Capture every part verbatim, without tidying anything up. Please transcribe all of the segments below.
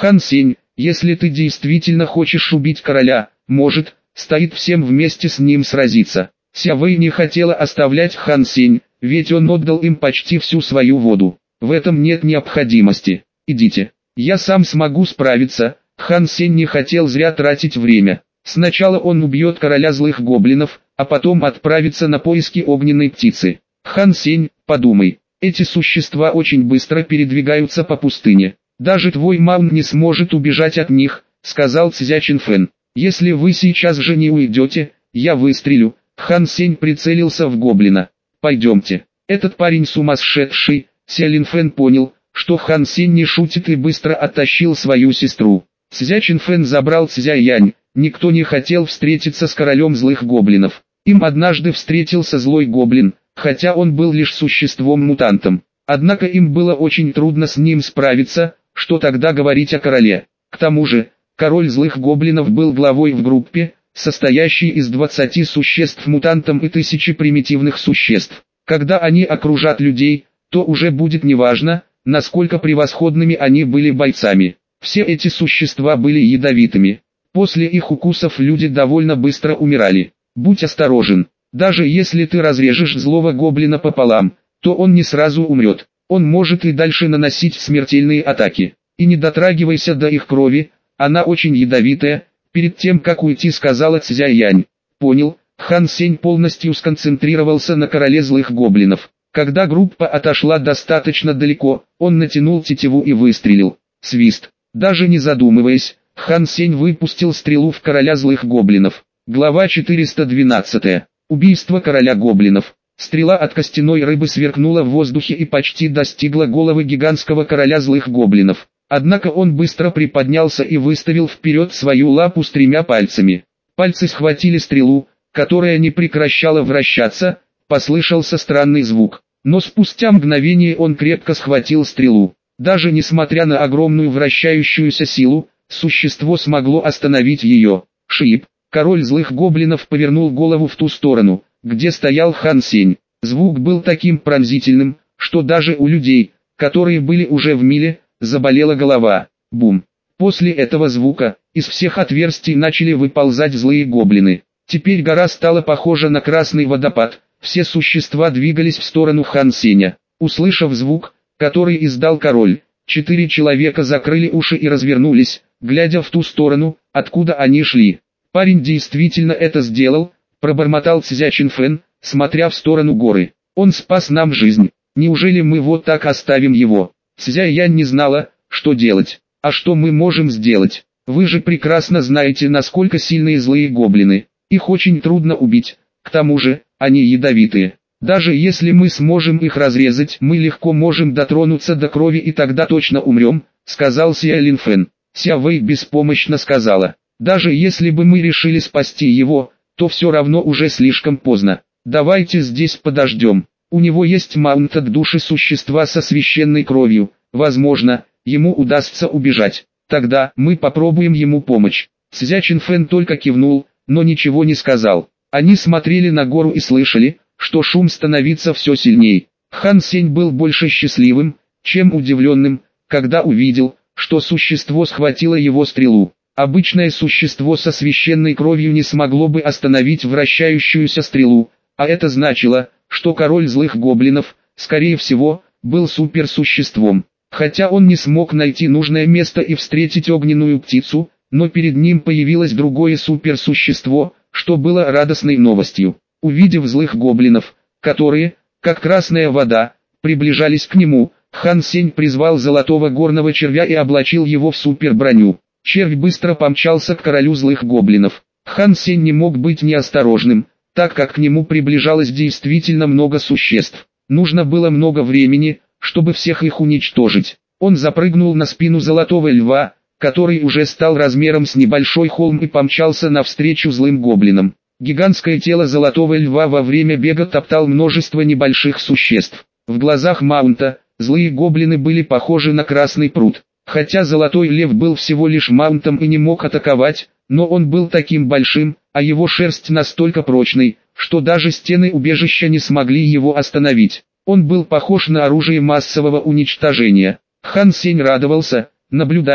Хан Сень, если ты действительно хочешь убить короля, может, стоит всем вместе с ним сразиться. Ся Вэй не хотела оставлять Хан Сень, ведь он отдал им почти всю свою воду. В этом нет необходимости. Идите. Я сам смогу справиться. Хан Сень не хотел зря тратить время. Сначала он убьет короля злых гоблинов, а потом отправится на поиски огненной птицы. Хан Сень, подумай, эти существа очень быстро передвигаются по пустыне. Даже твой маун не сможет убежать от них, сказал Цзя Чинфэн. Если вы сейчас же не уйдете, я выстрелю. Хан Сень прицелился в гоблина. Пойдемте. Этот парень сумасшедший. Ся Линфэн понял, что Хан Сень не шутит и быстро оттащил свою сестру. Цзя Чинфэн забрал Цзя Янь. Никто не хотел встретиться с королем злых гоблинов. Им однажды встретился злой гоблин, хотя он был лишь существом-мутантом. Однако им было очень трудно с ним справиться, что тогда говорить о короле. К тому же, король злых гоблинов был главой в группе, состоящей из двадцати существ-мутантов и тысячи примитивных существ. Когда они окружат людей, то уже будет неважно, насколько превосходными они были бойцами. Все эти существа были ядовитыми. После их укусов люди довольно быстро умирали. Будь осторожен. Даже если ты разрежешь злого гоблина пополам, то он не сразу умрет. Он может и дальше наносить смертельные атаки. И не дотрагивайся до их крови, она очень ядовитая. Перед тем как уйти, сказала Цзя Янь. Понял. Хан Сень полностью сконцентрировался на короле злых гоблинов. Когда группа отошла достаточно далеко, он натянул тетиву и выстрелил. Свист. Даже не задумываясь, Хан Сень выпустил стрелу в короля злых гоблинов. Глава четыреста двенадцать. Убийство короля гоблинов. Стрела от костяной рыбы сверкнула в воздухе и почти достигла головы гигантского короля злых гоблинов. Однако он быстро приподнялся и выставил вперед свою лапу с тремя пальцами. Пальцы схватили стрелу, которая не прекращала вращаться, послышался странный звук. Но спустя мгновение он крепко схватил стрелу. Даже несмотря на огромную вращающуюся силу, существо смогло остановить ее. Шип. Король злых гоблинов повернул голову в ту сторону, где стоял Хан Сень. Звук был таким пронзительным, что даже у людей, которые были уже в миле, заболела голова. Бум. После этого звука, из всех отверстий начали выползать злые гоблины. Теперь гора стала похожа на красный водопад. Все существа двигались в сторону Хан Сеня. Услышав звук, который издал король, четыре человека закрыли уши и развернулись, глядя в ту сторону, откуда они шли. Парень действительно это сделал, пробормотал Цзя Чинфэн, смотря в сторону горы. Он спас нам жизнь. Неужели мы вот так оставим его? Цзя Янь не знала, что делать. А что мы можем сделать? Вы же прекрасно знаете, насколько сильные злые гоблины. Их очень трудно убить. К тому же, они ядовитые. Даже если мы сможем их разрезать, мы легко можем дотронуться до крови и тогда точно умрем, сказал Ся Линфэн. Ся Вэй беспомощно сказала. Даже если бы мы решили спасти его, то все равно уже слишком поздно. Давайте здесь подождем. У него есть маунтед души существа со священной кровью. Возможно, ему удастся убежать. Тогда мы попробуем ему помочь. Цзя Чинфэн только кивнул, но ничего не сказал. Они смотрели на гору и слышали, что шум становится все сильней. Хан Сень был больше счастливым, чем удивленным, когда увидел, что существо схватило его стрелу. Обычное существо со священной кровью не смогло бы остановить вращающуюся стрелу, а это значило, что король злых гоблинов, скорее всего, был суперсуществом. Хотя он не смог найти нужное место и встретить огненную птицу, но перед ним появилось другое суперсущество, что было радостной новостью. Увидев злых гоблинов, которые, как красная вода, приближались к нему, Хан Сень призвал золотого горного червя и облачил его в суперброню. Червь быстро помчался к королю злых гоблинов. Хан Сень не мог быть неосторожным, так как к нему приближалось действительно много существ. Нужно было много времени, чтобы всех их уничтожить. Он запрыгнул на спину золотого льва, который уже стал размером с небольшой холм, и помчался навстречу злым гоблинам. Гигантское тело золотого льва во время бега топтал множество небольших существ. В глазах маунта, злые гоблины были похожи на красный пруд. Хотя золотой лев был всего лишь маунтом и не мог атаковать, но он был таким большим, а его шерсть настолько прочной, что даже стены убежища не смогли его остановить. Он был похож на оружие массового уничтожения. Хан Сень радовался, наблюдая,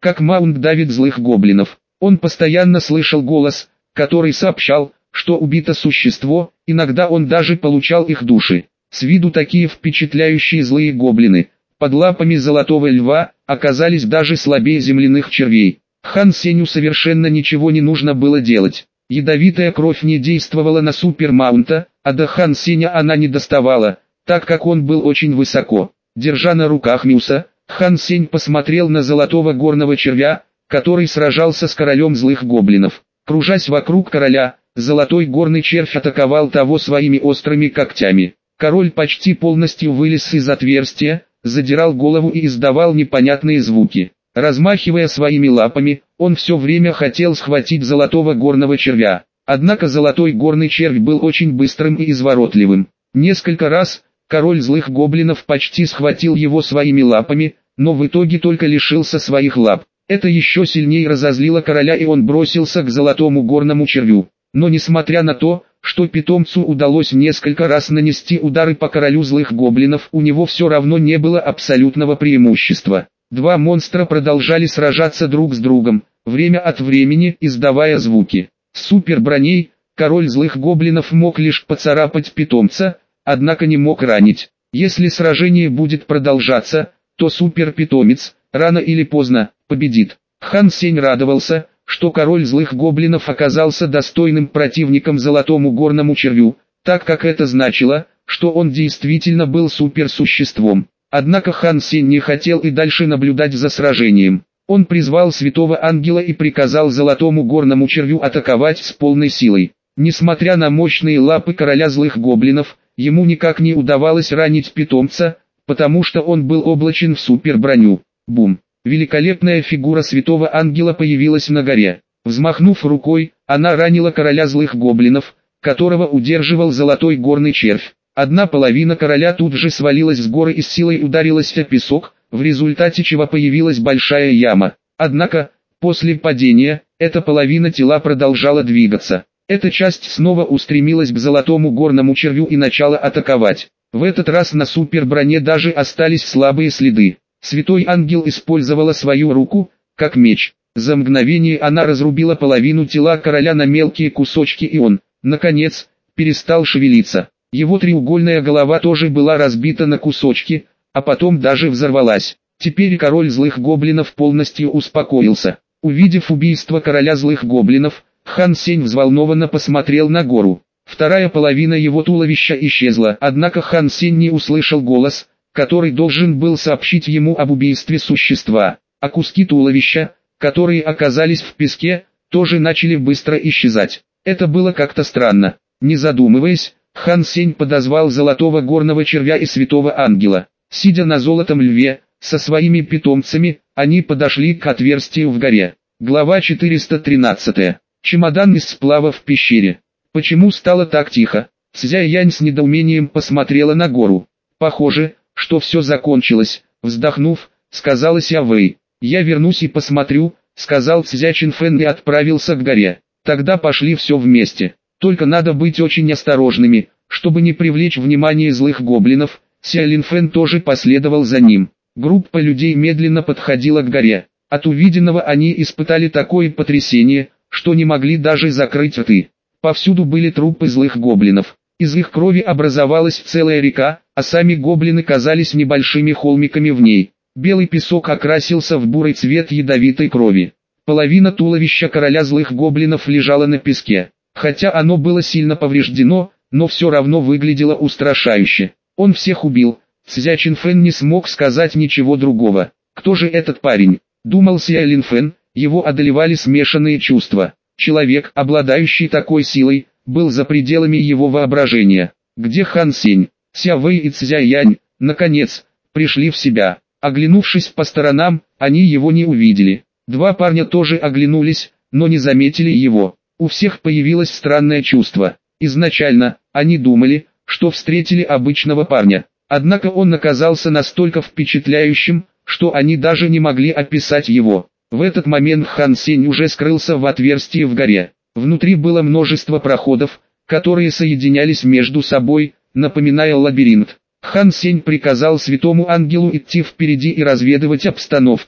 как Маунт давит злых гоблинов. Он постоянно слышал голос, который сообщал, что убито существо, иногда он даже получал их души. С виду такие впечатляющие злые гоблины, под лапами золотого льва, оказались даже слабее земляных червей. Хан Сенью совершенно ничего не нужно было делать. Ядовитая кровь не действовала на Супер Маунта, а до Хан Сеня она не доставала, так как он был очень высоко. Держа на руках Мюса, Хан Сень посмотрел на золотого горного червя, который сражался с королем злых гоблинов. Кружась вокруг короля, золотой горный червь атаковал того своими острыми когтями. Король почти полностью вылез из отверстия, задирал голову и издавал непонятные звуки. Размахивая своими лапами, он все время хотел схватить золотого горного червя. Однако золотой горный червь был очень быстрым и изворотливым. Несколько раз король злых гоблинов почти схватил его своими лапами, но в итоге только лишился своих лап. Это еще сильнее разозлило короля, и он бросился к золотому горному червю. Но несмотря на то, что питомцу удалось несколько раз нанести удары по королю злых гоблинов, у него все равно не было абсолютного преимущества. Два монстра продолжали сражаться друг с другом, время от времени издавая звуки. С супер броней, король злых гоблинов мог лишь поцарапать питомца, однако не мог ранить. Если сражение будет продолжаться, то супер питомец, рано или поздно, победит. Хан Сень радовался, что король злых гоблинов оказался достойным противником золотому горному червю, так как это значило, что он действительно был суперсуществом. Однако Хан Сень не хотел и дальше наблюдать за сражением. Он призвал святого ангела и приказал золотому горному червю атаковать с полной силой. Несмотря на мощные лапы короля злых гоблинов, ему никак не удавалось ранить питомца, потому что он был облачен в суперброню. Бум! Великолепная фигура святого ангела появилась на горе. Взмахнув рукой, она ранила короля злых гоблинов, которого удерживал золотой горный червь. Одна половина короля тут же свалилась с горы и с силой ударилась о песок, в результате чего появилась большая яма. Однако, после падения, эта половина тела продолжала двигаться. Эта часть снова устремилась к золотому горному червю и начала атаковать. В этот раз на суперброне даже остались слабые следы. Святой ангел использовала свою руку, как меч. За мгновение она разрубила половину тела короля на мелкие кусочки, и он, наконец, перестал шевелиться. Его треугольная голова тоже была разбита на кусочки, а потом даже взорвалась. Теперь король злых гоблинов полностью успокоился. Увидев убийство короля злых гоблинов, Хан Сень взволнованно посмотрел на гору. Вторая половина его туловища исчезла, однако Хан Сень не услышал голос, который должен был сообщить ему об убийстве существа. А куски туловища, которые оказались в песке, тоже начали быстро исчезать. Это было как-то странно. Не задумываясь, Хан Сень подозвал золотого горного червя и святого ангела. Сидя на золотом льве, со своими питомцами, они подошли к отверстию в горе. Глава четыреста тринадцать. Чемодан из сплава в пещере. Почему стало так тихо? Цзяй Янь с недоумением посмотрела на гору. Похоже, что все закончилось. Вздохнув, сказала Ся Вэй. Я вернусь и посмотрю, сказал Цзя Чинфэн и отправился к горе. Тогда пошли все вместе. Только надо быть очень осторожными, чтобы не привлечь внимание злых гоблинов. Ся Линфэн тоже последовал за ним. Группа людей медленно подходила к горе. От увиденного они испытали такое потрясение, что не могли даже закрыть рты. Повсюду были трупы злых гоблинов. Из их крови образовалась целая река, а сами гоблины казались небольшими холмиками в ней. Белый песок окрасился в бурый цвет ядовитой крови. Половина туловища короля злых гоблинов лежала на песке. Хотя оно было сильно повреждено, но все равно выглядело устрашающе. Он всех убил. Цзя Чинфэн не смог сказать ничего другого. Кто же этот парень? Думал Ся Линфэн, его одолевали смешанные чувства. Человек, обладающий такой силой, был за пределами его воображения. Где Хан Сень? Ся Вэй и Цзя Янь, наконец, пришли в себя. Оглянувшись по сторонам, они его не увидели. Два парня тоже оглянулись, но не заметили его. У всех появилось странное чувство. Изначально, они думали, что встретили обычного парня. Однако он оказался настолько впечатляющим, что они даже не могли описать его. В этот момент Хан Сень уже скрылся в отверстии в горе. Внутри было множество проходов, которые соединялись между собой, напоминая лабиринт. Хан Сень приказал святому ангелу идти впереди и разведывать обстановку.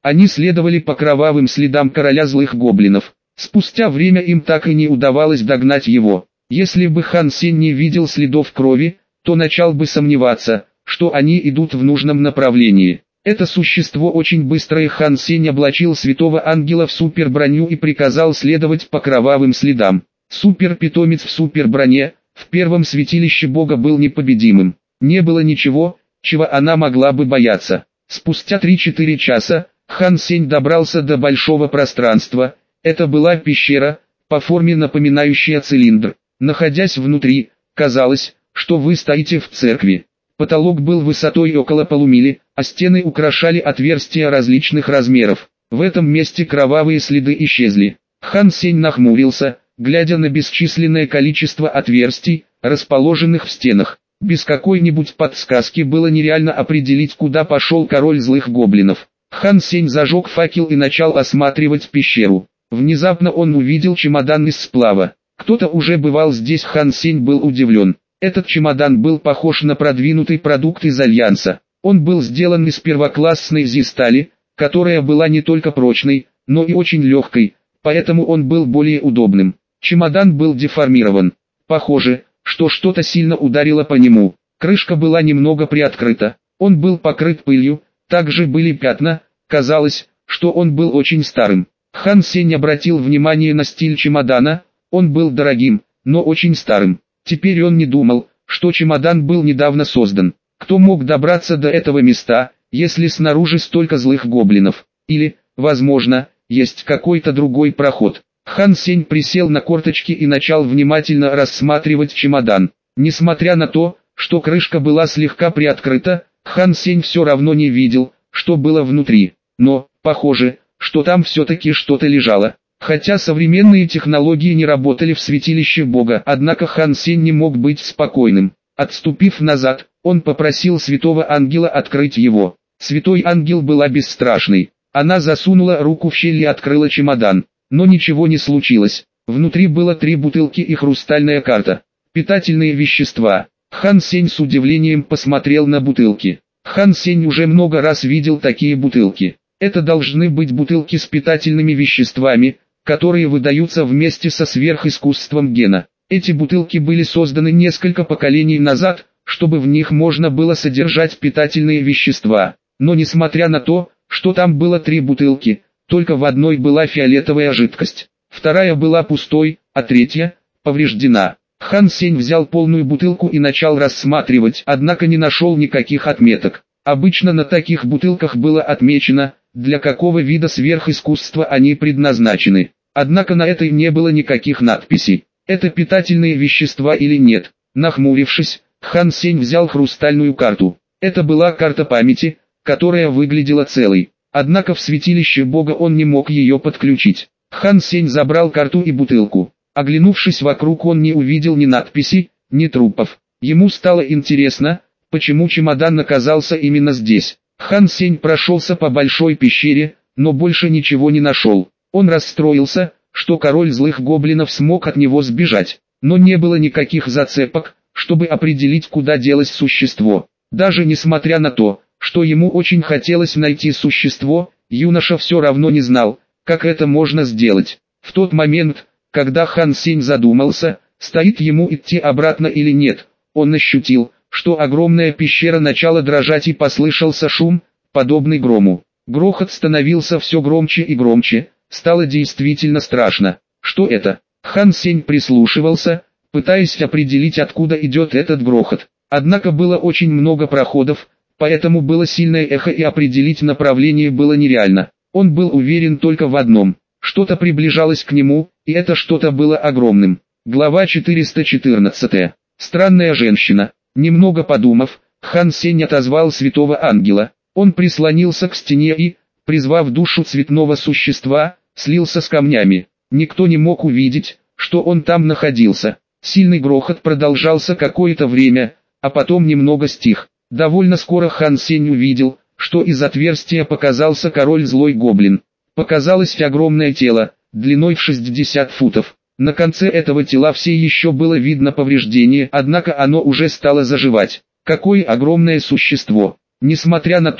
Они следовали по кровавым следам короля злых гоблинов. Спустя время им так и не удавалось догнать его. Если бы Хан Сень не видел следов крови, то начал бы сомневаться, что они идут в нужном направлении. Это существо очень быстрое. Хан Сень облачил святого ангела в суперброню и приказал следовать по кровавым следам. Суперпитомец в суперброне, в первом святилище бога был непобедимым. Не было ничего, чего она могла бы бояться. Спустя три-четыре часа, Хан Сень добрался до большого пространства. Это была пещера, по форме напоминающая цилиндр. Находясь внутри, казалось, что вы стоите в церкви. Потолок был высотой около полумили, а стены украшали отверстия различных размеров. В этом месте кровавые следы исчезли. Хан Сень нахмурился, глядя на бесчисленное количество отверстий, расположенных в стенах. Без какой-нибудь подсказки было нереально определить, куда пошел король злых гоблинов. Хан Сень зажег факел и начал осматривать пещеру. Внезапно он увидел чемодан из сплава. Кто-то уже бывал здесь. Хан Сень был удивлен. Этот чемодан был похож на продвинутый продукт из Альянса. Он был сделан из первоклассной зи-стали, которая была не только прочной, но и очень легкой, поэтому он был более удобным. Чемодан был деформирован. Похоже, что что-то сильно ударило по нему. Крышка была немного приоткрыта. Он был покрыт пылью, также были пятна. Казалось, что он был очень старым. Хан Сень обратил внимание на стиль чемодана. Он был дорогим, но очень старым. Теперь он не думал, что чемодан был недавно создан. Кто мог добраться до этого места, если снаружи столько злых гоблинов? Или, возможно, есть какой-то другой проход? Хан Сень присел на корточки и начал внимательно рассматривать чемодан. Несмотря на то, что крышка была слегка приоткрыта, Хан Сень все равно не видел, что было внутри. Но, похоже, что там все-таки что-то лежало. Хотя современные технологии не работали в святилище бога, однако Хан Сень не мог быть спокойным. Отступив назад, он попросил святого ангела открыть его. Святой ангел была бесстрашной. Она засунула руку в щель и открыла чемодан. Но ничего не случилось. Внутри было три бутылки и хрустальная карта. Питательные вещества. Хан Сень с удивлением посмотрел на бутылки. Хан Сень уже много раз видел такие бутылки. Это должны быть бутылки с питательными веществами, которые выдаются вместе со сверхискусством гена. Эти бутылки были созданы несколько поколений назад, чтобы в них можно было содержать питательные вещества. Но несмотря на то, что там было три бутылки, только в одной была фиолетовая жидкость. Вторая была пустой, а третья – повреждена. Хан Сень взял полную бутылку и начал рассматривать, однако не нашел никаких отметок. Обычно на таких бутылках было отмечено, для какого вида сверхискусства они предназначены. Однако на этой не было никаких надписей. Это питательные вещества или нет? Нахмурившись, Хан Сень взял хрустальную карту. Это была карта памяти, которая выглядела целой. Однако в святилище бога он не мог ее подключить. Хан Сень забрал карту и бутылку. Оглянувшись вокруг, он не увидел ни надписей, ни трупов. Ему стало интересно, почему чемодан оказался именно здесь. Хан Сень прошелся по большой пещере, но больше ничего не нашел. Он расстроился, что король злых гоблинов смог от него сбежать. Но не было никаких зацепок, чтобы определить, куда делось существо. Даже несмотря на то, что ему очень хотелось найти существо, юноша все равно не знал, как это можно сделать. В тот момент, когда Хан Сень задумался, стоит ему идти обратно или нет, он ощутил, что огромная пещера начала дрожать и послышался шум, подобный грому. Грохот становился все громче и громче, стало действительно страшно. Что это? Хан Сень прислушивался, пытаясь определить, откуда идет этот грохот. Однако было очень много проходов, поэтому было сильное эхо и определить направление было нереально. Он был уверен только в одном. Что-то приближалось к нему, и это что-то было огромным. Глава четыреста четырнадцать. Странная женщина. Немного подумав, Хан Сень отозвал святого ангела. Он прислонился к стене и, призвав душу цветного существа, слился с камнями. Никто не мог увидеть, что он там находился. Сильный грохот продолжался какое-то время, а потом немного стих. Довольно скоро Хан Сень увидел, что из отверстия показался король злой гоблин. Показалось огромное тело, длиной в шестьдесят футов. На конце этого тела все еще было видно повреждение, однако оно уже стало заживать. Какое огромное существо! Несмотря на то,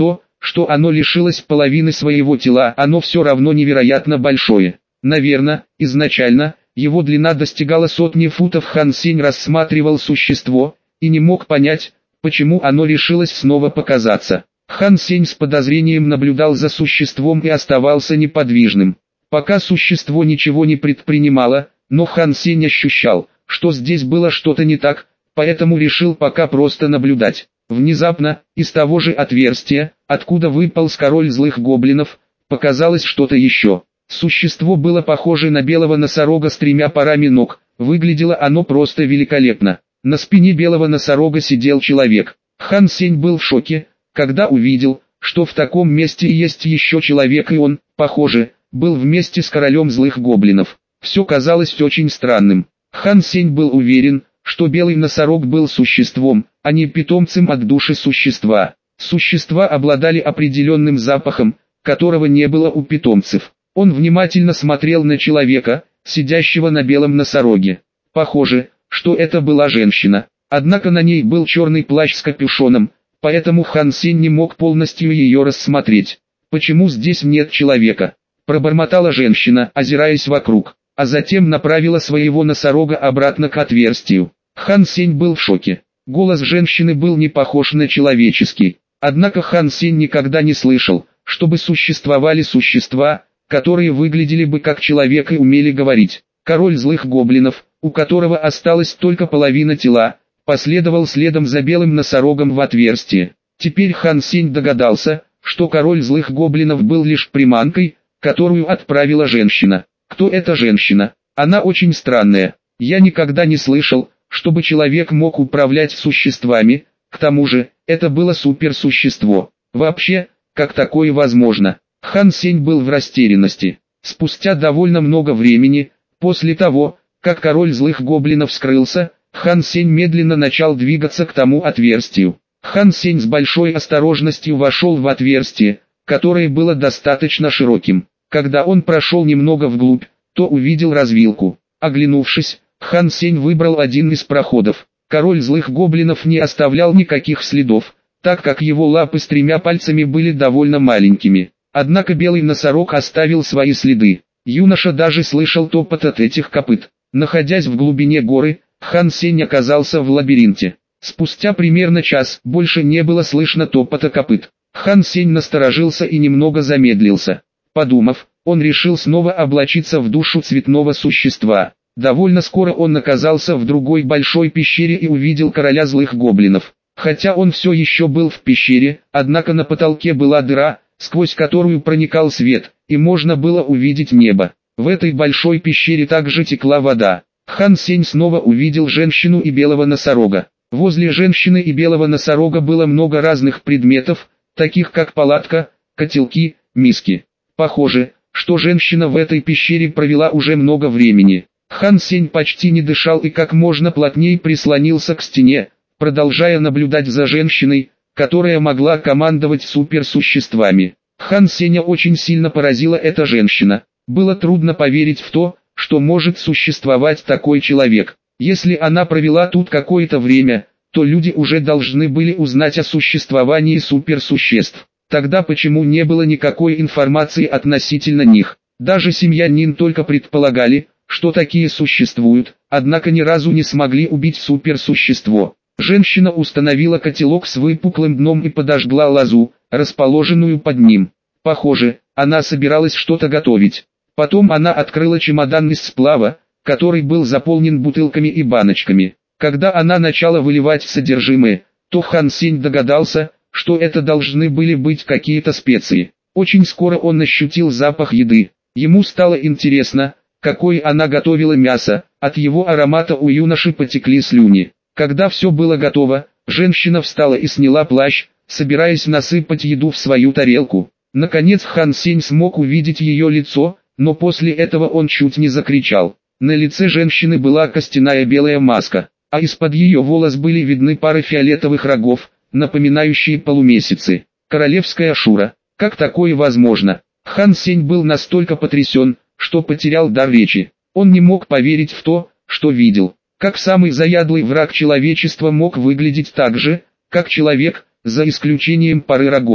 что оно лишилось половины своего тела, оно все равно невероятно большое. Наверное, изначально, его длина достигала сотни футов. Хан Сень рассматривал существо, и не мог понять, почему оно решилось снова показаться. Хан Сень с подозрением наблюдал за существом и оставался неподвижным. Пока существо ничего не предпринимало, но Хан Сень ощущал, что здесь было что-то не так, поэтому решил пока просто наблюдать. Внезапно, из того же отверстия, откуда выполз король злых гоблинов, показалось что-то еще. Существо было похоже на белого носорога с тремя парами ног, выглядело оно просто великолепно. На спине белого носорога сидел человек. Хан Сень был в шоке, когда увидел, что в таком месте есть еще человек, и он, похоже, был вместе с королем злых гоблинов. Все казалось очень странным. Хан Сень был уверен, что белый носорог был существом, а не питомцем от души существа. Существа обладали определенным запахом, которого не было у питомцев. Он внимательно смотрел на человека, сидящего на белом носороге. Похоже, что это была женщина. Однако на ней был черный плащ с капюшоном, поэтому Хан Сень не мог полностью ее рассмотреть. «Почему здесь нет человека?» – пробормотала женщина, озираясь вокруг, а затем направила своего носорога обратно к отверстию. Хан Сень был в шоке. Голос женщины был не похож на человеческий. Однако Хан Сень никогда не слышал, чтобы существовали существа, которые выглядели бы как человек и умели говорить. Король злых гоблинов, у которого осталась только половина тела, последовал следом за белым носорогом в отверстие. Теперь Хан Сень догадался, что король злых гоблинов был лишь приманкой, которую отправила женщина. Кто эта женщина? Она очень странная. Я никогда не слышал, чтобы человек мог управлять существами, к тому же, это было суперсущество. Вообще, как такое возможно? Хан Сень был в растерянности. Спустя довольно много времени, после того, как король злых гоблинов скрылся, Хан Сень медленно начал двигаться к тому отверстию. Хан Сень с большой осторожностью вошел в отверстие, которое было достаточно широким. Когда он прошел немного вглубь, то увидел развилку. Оглянувшись, Хан Сень выбрал один из проходов. Король злых гоблинов не оставлял никаких следов, так как его лапы с тремя пальцами были довольно маленькими. Однако белый носорог оставил свои следы. Юноша даже слышал топот от этих копыт. Находясь в глубине горы, Хан Сень оказался в лабиринте. Спустя примерно час больше не было слышно топота копыт. Хан Сень насторожился и немного замедлился. Подумав, он решил снова облачиться в душу цветного существа. Довольно скоро он оказался в другой большой пещере и увидел короля злых гоблинов. Хотя он все еще был в пещере, однако на потолке была дыра, сквозь которую проникал свет, и можно было увидеть небо. В этой большой пещере также текла вода. Хан Сень снова увидел женщину и белого носорога. Возле женщины и белого носорога было много разных предметов, таких как палатка, котелки, миски. Похоже, что женщина в этой пещере провела уже много времени. Хан Сень почти не дышал и как можно плотнее прислонился к стене, продолжая наблюдать за женщиной, которая могла командовать суперсуществами. Хан Сеня очень сильно поразила эта женщина. Было трудно поверить в то, что может существовать такой человек. Если она провела тут какое-то время, то люди уже должны были узнать о существовании суперсуществ. Тогда почему не было никакой информации относительно них? Даже семья Нин только предполагали, что такие существуют, однако ни разу не смогли убить суперсущество. Женщина установила котелок с выпуклым дном и подожгла лозу, расположенную под ним. Похоже, она собиралась что-то готовить. Потом она открыла чемодан из сплава, который был заполнен бутылками и баночками. Когда она начала выливать содержимое, то Хан Сень догадался, что это должны были быть какие-то специи. Очень скоро он ощутил запах еды. Ему стало интересно, какое она готовила мясо, от его аромата у юноши потекли слюни. Когда все было готово, женщина встала и сняла плащ, собираясь насыпать еду в свою тарелку. Наконец Хан Сень смог увидеть ее лицо, но после этого он чуть не закричал. На лице женщины была костяная белая маска, а из-под ее волос были видны пары фиолетовых рогов, напоминающие полумесяцы. Королевская Ашура. Как такое возможно? Хан Сень был настолько потрясен, что потерял дар речи. Он не мог поверить в то, что видел. Как самый заядлый враг человечества мог выглядеть так же, как человек, за исключением пары рогов.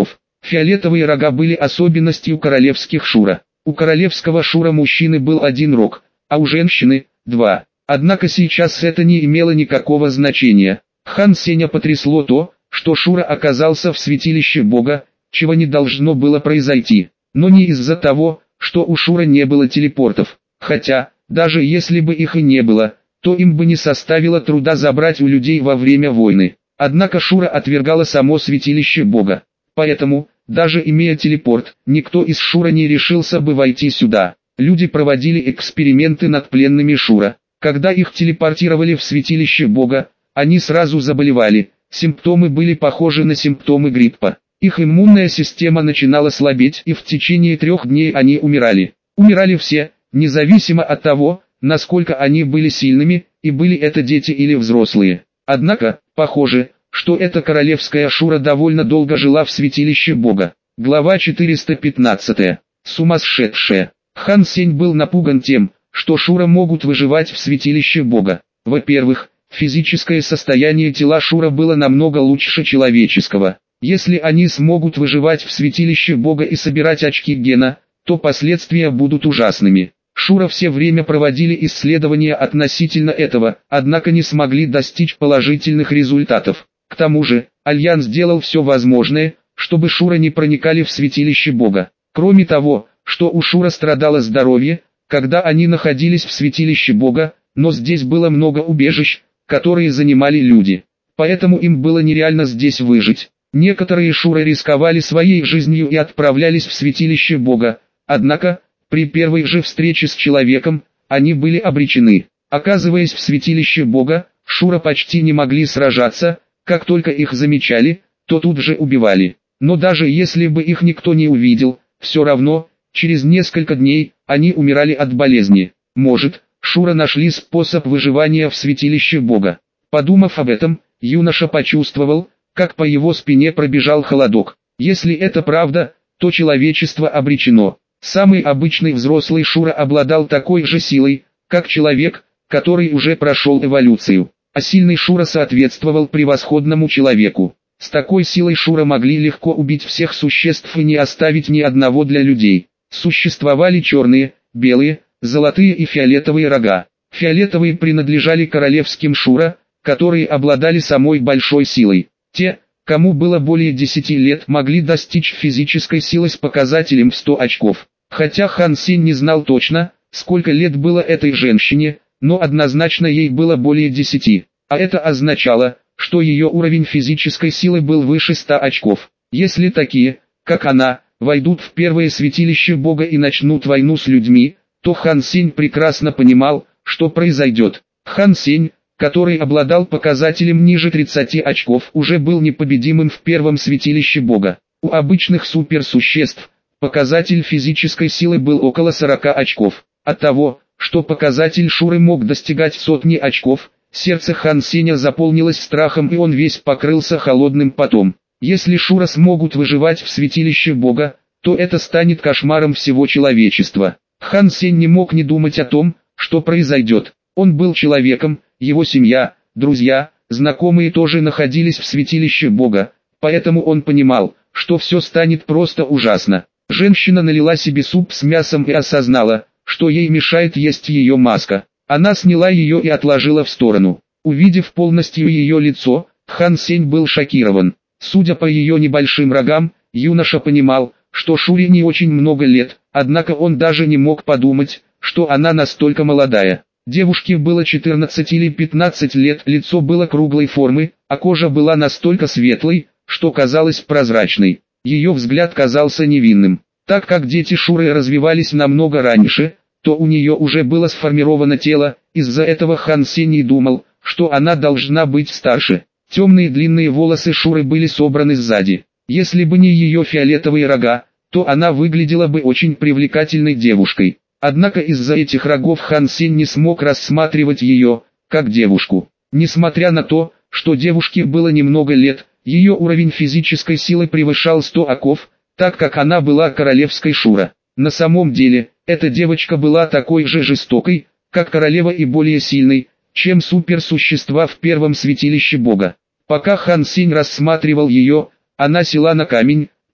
Фиолетовые рога были особенностью королевских шура. У королевского шура мужчины был один рог, а у женщины – два. Однако сейчас это не имело никакого значения. Хан Сеня потрясло то, что Шура оказался в святилище Бога, чего не должно было произойти. Но не из-за того, что у Шура не было телепортов. Хотя, даже если бы их и не было, то им бы не составило труда забрать у людей во время войны. Однако Шура отвергала само святилище Бога. Поэтому, даже имея телепорт, никто из Шура не решился бы войти сюда. Люди проводили эксперименты над пленными Шура. Когда их телепортировали в святилище Бога, они сразу заболевали. Симптомы были похожи на симптомы гриппа. Их иммунная система начинала слабеть, и в течение трех дней они умирали. Умирали все, независимо от того, насколько они были сильными, и были это дети или взрослые. Однако, похоже, что эта королевская Шура довольно долго жила в святилище Бога. Глава четыреста пятнадцать. Сумасшедшая. Хан Сень был напуган тем, что Шура могут выживать в святилище Бога. Во-первых, физическое состояние тела Шура было намного лучше человеческого. Если они смогут выживать в святилище Бога и собирать очки гена, то последствия будут ужасными. Шура все время проводили исследования относительно этого, однако не смогли достичь положительных результатов. К тому же, Альянс сделал все возможное, чтобы Шура не проникали в святилище Бога. Кроме того, что у Шура страдало здоровье, когда они находились в святилище Бога, но здесь было много убежищ, которые занимали люди. Поэтому им было нереально здесь выжить. Некоторые Шура рисковали своей жизнью и отправлялись в святилище Бога, однако, при первой же встрече с человеком, они были обречены. Оказываясь в святилище Бога, Шура почти не могли сражаться, как только их замечали, то тут же убивали. Но даже если бы их никто не увидел, все равно, через несколько дней, они умирали от болезни. Может, Шура нашли способ выживания в святилище Бога. Подумав об этом, юноша почувствовал, как по его спине пробежал холодок. Если это правда, то человечество обречено. Самый обычный взрослый Шура обладал такой же силой, как человек, который уже прошел эволюцию. А сильный Шура соответствовал превосходному человеку. С такой силой Шура могли легко убить всех существ и не оставить ни одного для людей. Существовали черные, белые, золотые и фиолетовые рога. Фиолетовые принадлежали королевским Шура, которые обладали самой большой силой. Те, кому было более десяти лет, могли достичь физической силы с показателем в сто очков. Хотя Хан Сень не знал точно, сколько лет было этой женщине, но однозначно ей было более десяти. А это означало, что ее уровень физической силы был выше ста очков. Если такие, как она, войдут в первое святилище Бога и начнут войну с людьми, то Хан Сень прекрасно понимал, что произойдет. Хан Сень, который обладал показателем ниже тридцати очков, уже был непобедимым в первом святилище Бога. У обычных суперсуществ показатель физической силы был около сорока очков. От того, что показатель Шуры мог достигать сотни очков, сердце Хан Сеня заполнилось страхом, и он весь покрылся холодным потом. Если Шура смогут выживать в святилище Бога, то это станет кошмаром всего человечества. Хан Сень не мог не думать о том, что произойдет. Он был человеком, его семья, друзья, знакомые тоже находились в святилище Бога, поэтому он понимал, что все станет просто ужасно. Женщина налила себе суп с мясом и осознала, что ей мешает есть ее маска. Она сняла ее и отложила в сторону. Увидев полностью ее лицо, Хан Сень был шокирован. Судя по ее небольшим рогам, юноша понимал, что Шуре не очень много лет, однако он даже не мог подумать, что она настолько молодая. Девушке было четырнадцать или пятнадцать лет, лицо было круглой формы, а кожа была настолько светлой, что казалась прозрачной. Ее взгляд казался невинным. Так как дети Шуры развивались намного раньше, то у нее уже было сформировано тело, из-за этого Хан Сень думал, что она должна быть старше. Темные длинные волосы Шуры были собраны сзади. Если бы не ее фиолетовые рога, то она выглядела бы очень привлекательной девушкой. Однако из-за этих рогов Хан Сень не смог рассматривать ее, как девушку. Несмотря на то, что девушке было немного лет, ее уровень физической силы превышал сто оков, так как она была королевской Шура. На самом деле, эта девочка была такой же жестокой, как королева, и более сильной, чем суперсущества в первом святилище Бога. Пока Хан Сень рассматривал ее, она села на камень,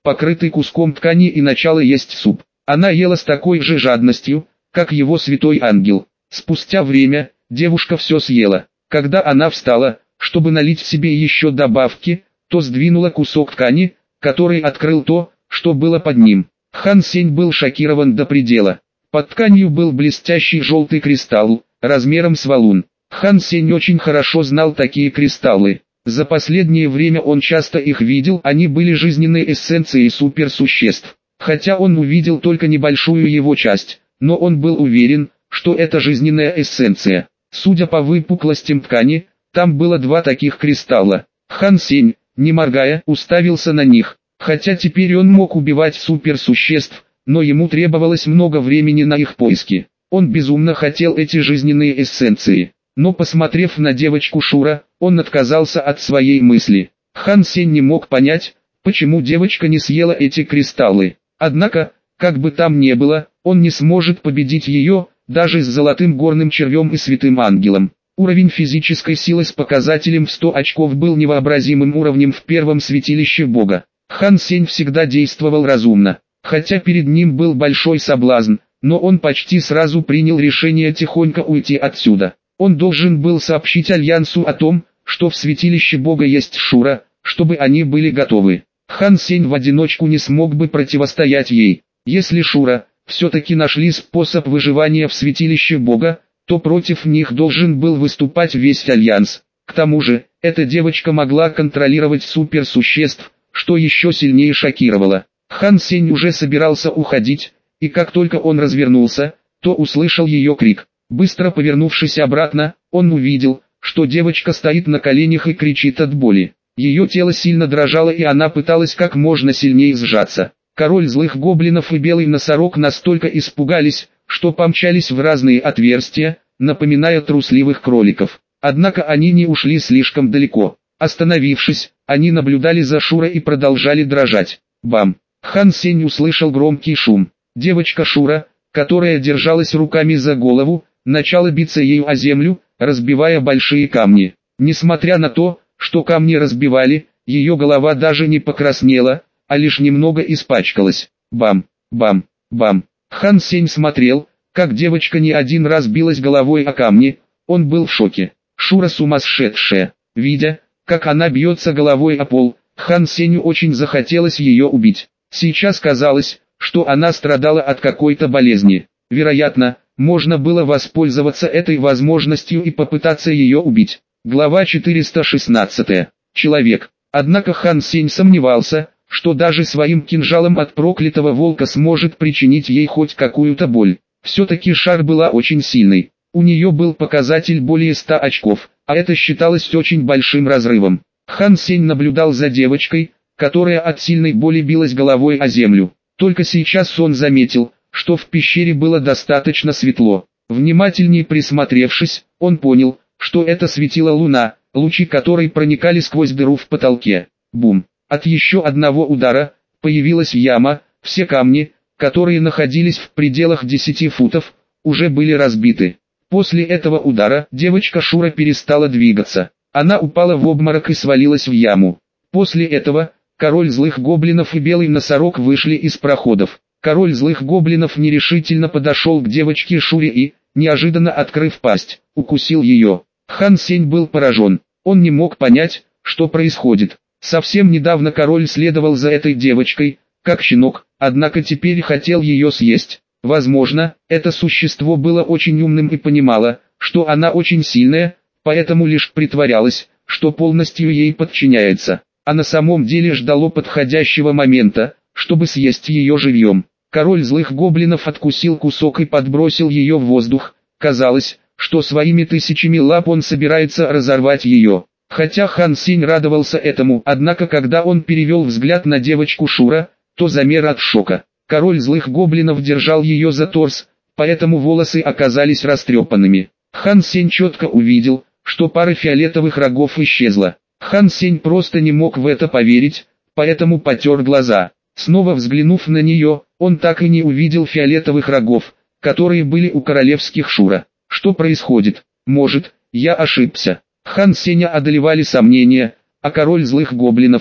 покрытый куском ткани, и начала есть суп. Она ела с такой же жадностью, как его святой ангел. Спустя время, девушка все съела. Когда она встала, чтобы налить себе еще добавки, то сдвинула кусок ткани, который открыл то, что было под ним. Хан Сень был шокирован до предела. Под тканью был блестящий желтый кристалл, размером с валун. Хан Сень очень хорошо знал такие кристаллы. За последнее время он часто их видел, они были жизненной эссенцией суперсуществ. Хотя он увидел только небольшую его часть, но он был уверен, что это жизненная эссенция. Судя по выпуклостям ткани, там было два таких кристалла. Хан Сень, не моргая, уставился на них. Хотя теперь он мог убивать суперсуществ, но ему требовалось много времени на их поиски. Он безумно хотел эти жизненные эссенции. Но посмотрев на девочку Шура, он отказался от своей мысли. Хан Сень не мог понять, почему девочка не съела эти кристаллы. Однако, как бы там ни было, он не сможет победить ее, даже с золотым горным червем и святым ангелом. Уровень физической силы с показателем в сто очков был невообразимым уровнем в первом святилище Бога. Хан Сень всегда действовал разумно, хотя перед ним был большой соблазн, но он почти сразу принял решение тихонько уйти отсюда. Он должен был сообщить Альянсу о том, что в святилище Бога есть Шура, чтобы они были готовы. Хан Сень в одиночку не смог бы противостоять ей. Если Шура все-таки нашли способ выживания в святилище Бога, то против них должен был выступать весь Альянс. К тому же, эта девочка могла контролировать суперсуществ, что еще сильнее шокировало. Хан Сень уже собирался уходить, и как только он развернулся, то услышал ее крик. Быстро повернувшись обратно, он увидел, что девочка стоит на коленях и кричит от боли. Ее тело сильно дрожало, и она пыталась как можно сильнее сжаться. Король злых гоблинов и белый носорог настолько испугались, что помчались в разные отверстия, напоминая трусливых кроликов. Однако они не ушли слишком далеко. Остановившись, они наблюдали за Шурой и продолжали дрожать. Бам! Хан Сень услышал громкий шум. Девочка Шура, которая держалась руками за голову, начала биться ею о землю, разбивая большие камни. Несмотря на то, что камни разбивали, ее голова даже не покраснела, а лишь немного испачкалась. Бам! Бам! Бам! Хан Сень смотрел, как девочка не один раз билась головой о камни. Он был в шоке. Шура сумасшедшая. Видя, как она бьется головой о пол, Хан Сенью очень захотелось ее убить. Сейчас казалось, что она страдала от какой-то болезни. Вероятно, можно было воспользоваться этой возможностью и попытаться ее убить. Глава четыреста шестнадцать. Человек. Однако Хан Сень сомневался, что даже своим кинжалом от проклятого волка сможет причинить ей хоть какую-то боль. Все-таки Шар была очень сильной. У нее был показатель более ста очков, а это считалось очень большим разрывом. Хан Сень наблюдал за девочкой, которая от сильной боли билась головой о землю. Только сейчас он заметил, что в пещере было достаточно светло. Внимательнее присмотревшись, он понял, что это светила луна, лучи которой проникали сквозь дыру в потолке. Бум! От еще одного удара появилась яма, все камни, которые находились в пределах десяти футов, уже были разбиты. После этого удара девочка Шура перестала двигаться. Она упала в обморок и свалилась в яму. После этого король злых гоблинов и белый носорог вышли из проходов. Король злых гоблинов нерешительно подошел к девочке Шуре и, неожиданно открыв пасть, укусил ее. Хан Сень был поражен. Он не мог понять, что происходит. Совсем недавно король следовал за этой девочкой, как щенок, однако теперь хотел ее съесть. Возможно, это существо было очень умным и понимало, что она очень сильная, поэтому лишь притворялась, что полностью ей подчиняется, а на самом деле ждало подходящего момента, чтобы съесть ее живьем. Король злых гоблинов откусил кусок и подбросил ее в воздух. Казалось, что своими тысячами лап он собирается разорвать ее. Хотя Хан Сень радовался этому, однако когда он перевел взгляд на девочку Шура, то замер от шока. Король злых гоблинов держал ее за торс, поэтому волосы оказались растрепанными. Хан Сень четко увидел, что пара фиолетовых рогов исчезла. Хан Сень просто не мог в это поверить, поэтому потер глаза. Снова взглянув на нее, он так и не увидел фиолетовых рогов, которые были у королевских Шура. Что происходит? Может, я ошибся? Хан Сеня одолевали сомнения, а король злых гоблинов,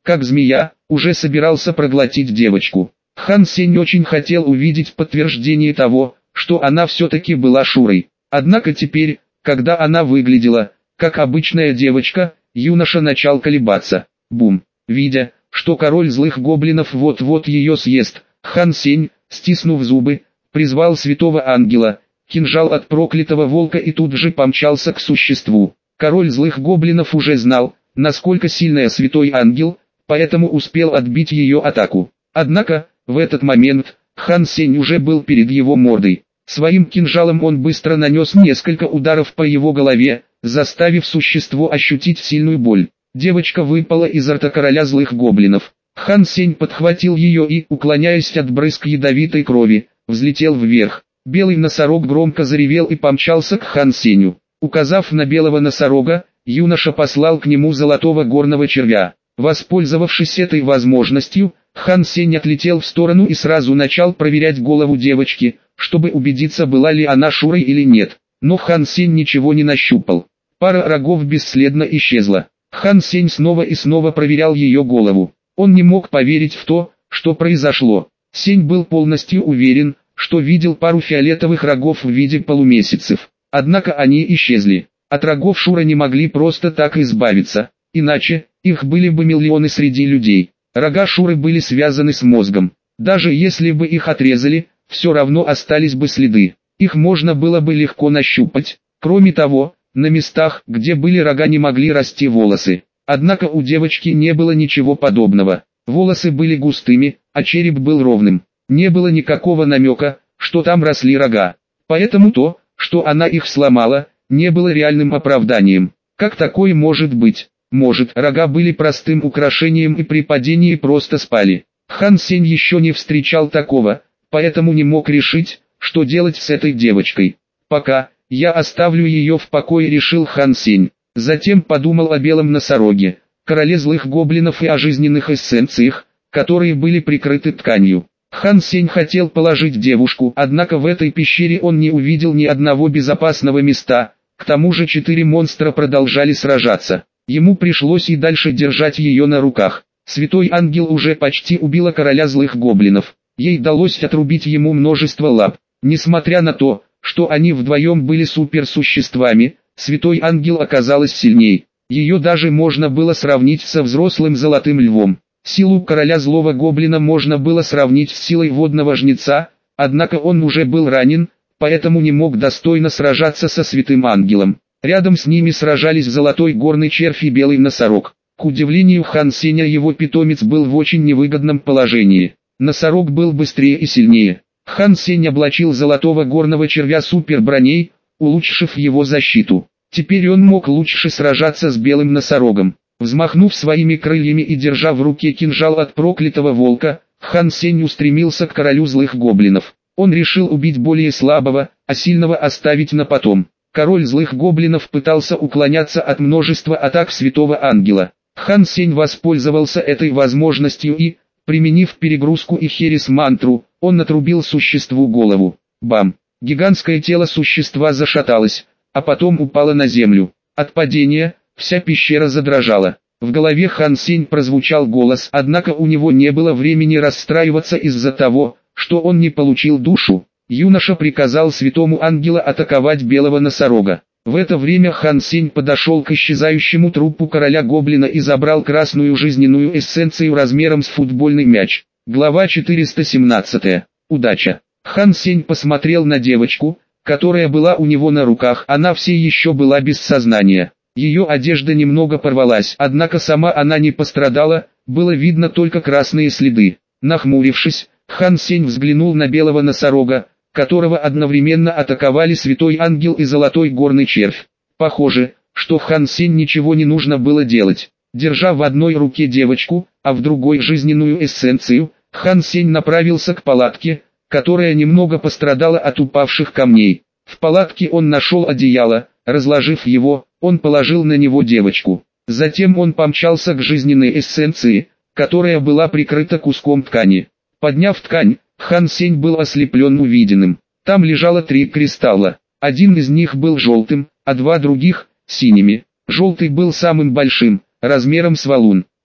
как змея, уже собирался проглотить девочку. Хан Сень очень хотел увидеть подтверждение того, что она все-таки была Шурой. Однако теперь, когда она выглядела, как обычная девочка, юноша начал колебаться. Бум! Видя, что король злых гоблинов вот-вот ее съест, Хан Сень, стиснув зубы, призвал святого ангела, кинжал от проклятого волка и тут же помчался к существу. Король злых гоблинов уже знал, насколько сильная святой ангел, поэтому успел отбить ее атаку. Однако, в этот момент, Хан Сень уже был перед его мордой. Своим кинжалом он быстро нанес несколько ударов по его голове, заставив существо ощутить сильную боль. Девочка выпала изо рта короля злых гоблинов. Хан Сень подхватил ее и, уклоняясь от брызг ядовитой крови, взлетел вверх. Белый носорог громко заревел и помчался к Хан Сенью. Указав на белого носорога, юноша послал к нему золотого горного червя. Воспользовавшись этой возможностью, Хан Сень отлетел в сторону и сразу начал проверять голову девочки, чтобы убедиться, была ли она Шурой или нет. Но Хан Сень ничего не нащупал. Пара рогов бесследно исчезла. Хан Сень снова и снова проверял ее голову. Он не мог поверить в то, что произошло. Сень был полностью уверен, что видел пару фиолетовых рогов в виде полумесяцев. Однако они исчезли. От рогов Шура не могли просто так избавиться, иначе, их были бы миллионы среди людей. Рога Шуры были связаны с мозгом. Даже если бы их отрезали, все равно остались бы следы. Их можно было бы легко нащупать. Кроме того, на местах, где были рога, не могли расти волосы. Однако у девочки не было ничего подобного. Волосы были густыми, а череп был ровным. Не было никакого намека, что там росли рога. Поэтому то, что она их сломала, не было реальным оправданием. Как такое может быть? Может, рога были простым украшением и при падении просто спали. Хан Сень еще не встречал такого, поэтому не мог решить, что делать с этой девочкой. Пока, я оставлю ее в покое, решил Хан Сень. Затем подумал о белом носороге, короле злых гоблинов и о жизненных эссенциях, которые были прикрыты тканью. Хан Сень хотел положить девушку, однако в этой пещере он не увидел ни одного безопасного места, к тому же четыре монстра продолжали сражаться. Ему пришлось и дальше держать ее на руках. Святой ангел уже почти убила короля злых гоблинов. Ей удалось отрубить ему множество лап. Несмотря на то, что они вдвоем были суперсуществами, святой ангел оказалась сильней. Ее даже можно было сравнить со взрослым золотым львом. Силу короля злого гоблина можно было сравнить с силой водного жнеца, однако он уже был ранен, поэтому не мог достойно сражаться со святым ангелом. Рядом с ними сражались золотой горный червь и белый носорог. К удивлению Хан Сеня, его питомец был в очень невыгодном положении. Носорог был быстрее и сильнее. Хан Сень облачил золотого горного червя суперброней, улучшив его защиту. Теперь он мог лучше сражаться с белым носорогом. Взмахнув своими крыльями и держа в руке кинжал от проклятого волка, Хан Сень устремился к королю злых гоблинов. Он решил убить более слабого, а сильного оставить на потом. Король злых гоблинов пытался уклоняться от множества атак святого ангела. Хан Сень воспользовался этой возможностью и, применив перегрузку и херес-мантру, он отрубил существу голову. Бам! Гигантское тело существа зашаталось, а потом упало на землю. От падения вся пещера задрожала. В голове Хан Сень прозвучал голос, однако у него не было времени расстраиваться из-за того, что он не получил душу. Юноша приказал святому ангелу атаковать белого носорога. В это время Хан Сень подошел к исчезающему трупу короля гоблина и забрал красную жизненную эссенцию размером с футбольный мяч. Глава четыреста семнадцать. Удача. Хан Сень посмотрел на девочку, которая была у него на руках. Она все еще была без сознания. Ее одежда немного порвалась, однако сама она не пострадала, было видно только красные следы. Нахмурившись, Хан Сень взглянул на белого носорога, которого одновременно атаковали святой ангел и золотой горный червь. Похоже, что Хан Сень ничего не нужно было делать. Держа в одной руке девочку, а в другой жизненную эссенцию, Хан Сень направился к палатке, которая немного пострадала от упавших камней. В палатке он нашел одеяло, разложив его, он положил на него девочку. Затем он помчался к жизненной эссенции, которая была прикрыта куском ткани. Подняв ткань, Хан Сень был ослеплен увиденным. Там лежало три кристалла. Один из них был желтым, а два других – синими. Желтый был самым большим, размером с валун.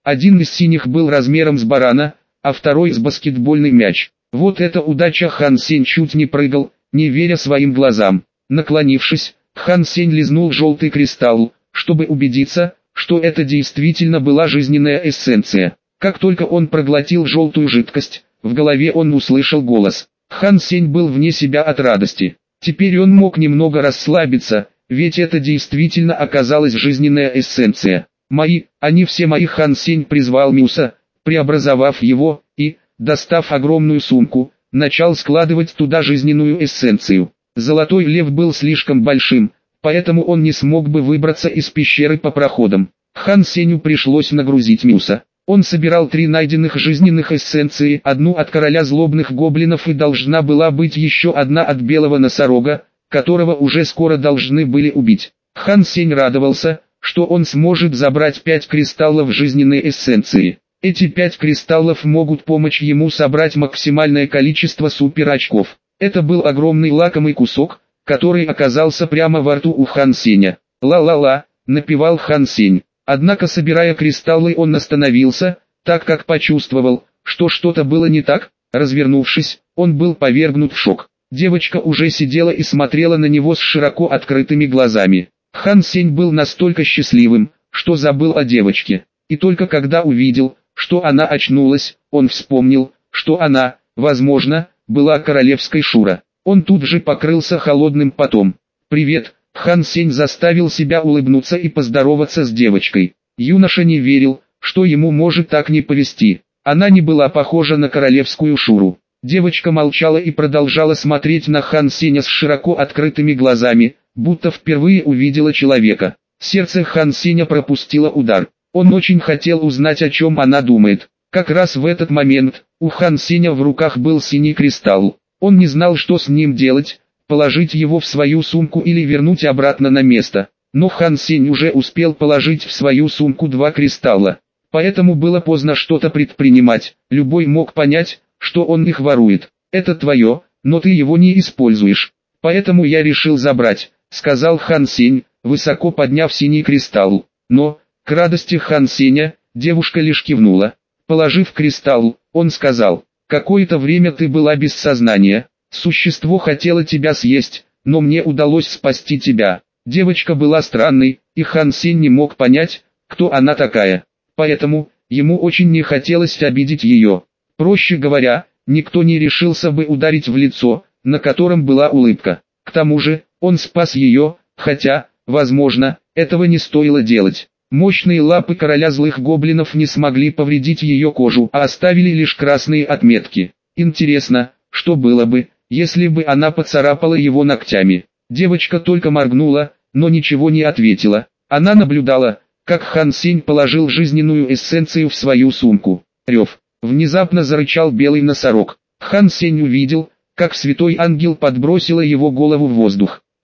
Один из синих был размером с барана, а второй с баскетбольный мяч. Вот это удача! Хан Сень чуть не прыгал, не веря своим глазам. Наклонившись, Хан Сень лизнул желтый кристалл, чтобы убедиться, что это действительно была жизненная эссенция. Как только он проглотил желтую жидкость, в голове он услышал голос. Хан Сень был вне себя от радости. Теперь он мог немного расслабиться, ведь это действительно оказалась жизненная эссенция. «Мои, они все мои!» Хан Сень призвал Мюса, преобразовав его, и, достав огромную сумку, начал складывать туда жизненную эссенцию. Золотой лев был слишком большим, поэтому он не смог бы выбраться из пещеры по проходам. Хан Сенью пришлось нагрузить Мюса. Он собирал три найденных жизненных эссенции, одну от короля злобных гоблинов и должна была быть еще одна от белого носорога, которого уже скоро должны были убить. Хан Сень радовался, что он сможет забрать пять кристаллов жизненной эссенции. Эти пять кристаллов могут помочь ему собрать максимальное количество супер-очков. Это был огромный лакомый кусок, который оказался прямо во рту у Хан Сеня. «Ла-ла-ла», — напевал Хан Сень. Однако, собирая кристаллы, он остановился, так как почувствовал, что что-то было не так. Развернувшись, он был повергнут в шок. Девочка уже сидела и смотрела на него с широко открытыми глазами. Хан Сень был настолько счастливым, что забыл о девочке. И только когда увидел, что она очнулась, он вспомнил, что она, возможно, была королевской Шура. Он тут же покрылся холодным потом. «Привет!» Хан Сень заставил себя улыбнуться и поздороваться с девочкой. Юноша не верил, что ему может так не повезти. Она не была похожа на королевскую Шуру. Девочка молчала и продолжала смотреть на Хан Сеня с широко открытыми глазами, будто впервые увидела человека. Сердце Хан Сеня пропустило удар. Он очень хотел узнать, о чем она думает. Как раз в этот момент, у Хан Сеня в руках был синий кристалл. Он не знал, что с ним делать, положить его в свою сумку или вернуть обратно на место. Но Хан Сень уже успел положить в свою сумку два кристалла. Поэтому было поздно что-то предпринимать. Любой мог понять, что он их ворует. «Это твое, но ты его не используешь. Поэтому я решил забрать», — сказал Хан Сень, высоко подняв синий кристалл. Но, к радости Хан Сеня, девушка лишь кивнула. Положив кристалл, он сказал: «Какое-то время ты была без сознания. Существо хотело тебя съесть, но мне удалось спасти тебя». Девочка была странной, и Хан Сень не мог понять, кто она такая. Поэтому, ему очень не хотелось обидеть ее. Проще говоря, никто не решился бы ударить в лицо, на котором была улыбка. К тому же, он спас ее, хотя, возможно, этого не стоило делать. Мощные лапы короля злых гоблинов не смогли повредить ее кожу, а оставили лишь красные отметки. Интересно, что было бы, если бы она поцарапала его ногтями? Девочка только моргнула, но ничего не ответила. Она наблюдала, как Хан Сень положил жизненную эссенцию в свою сумку. Рев. Внезапно зарычал белый носорог. Хан Сень увидел, как святой ангел подбросила его голову в воздух.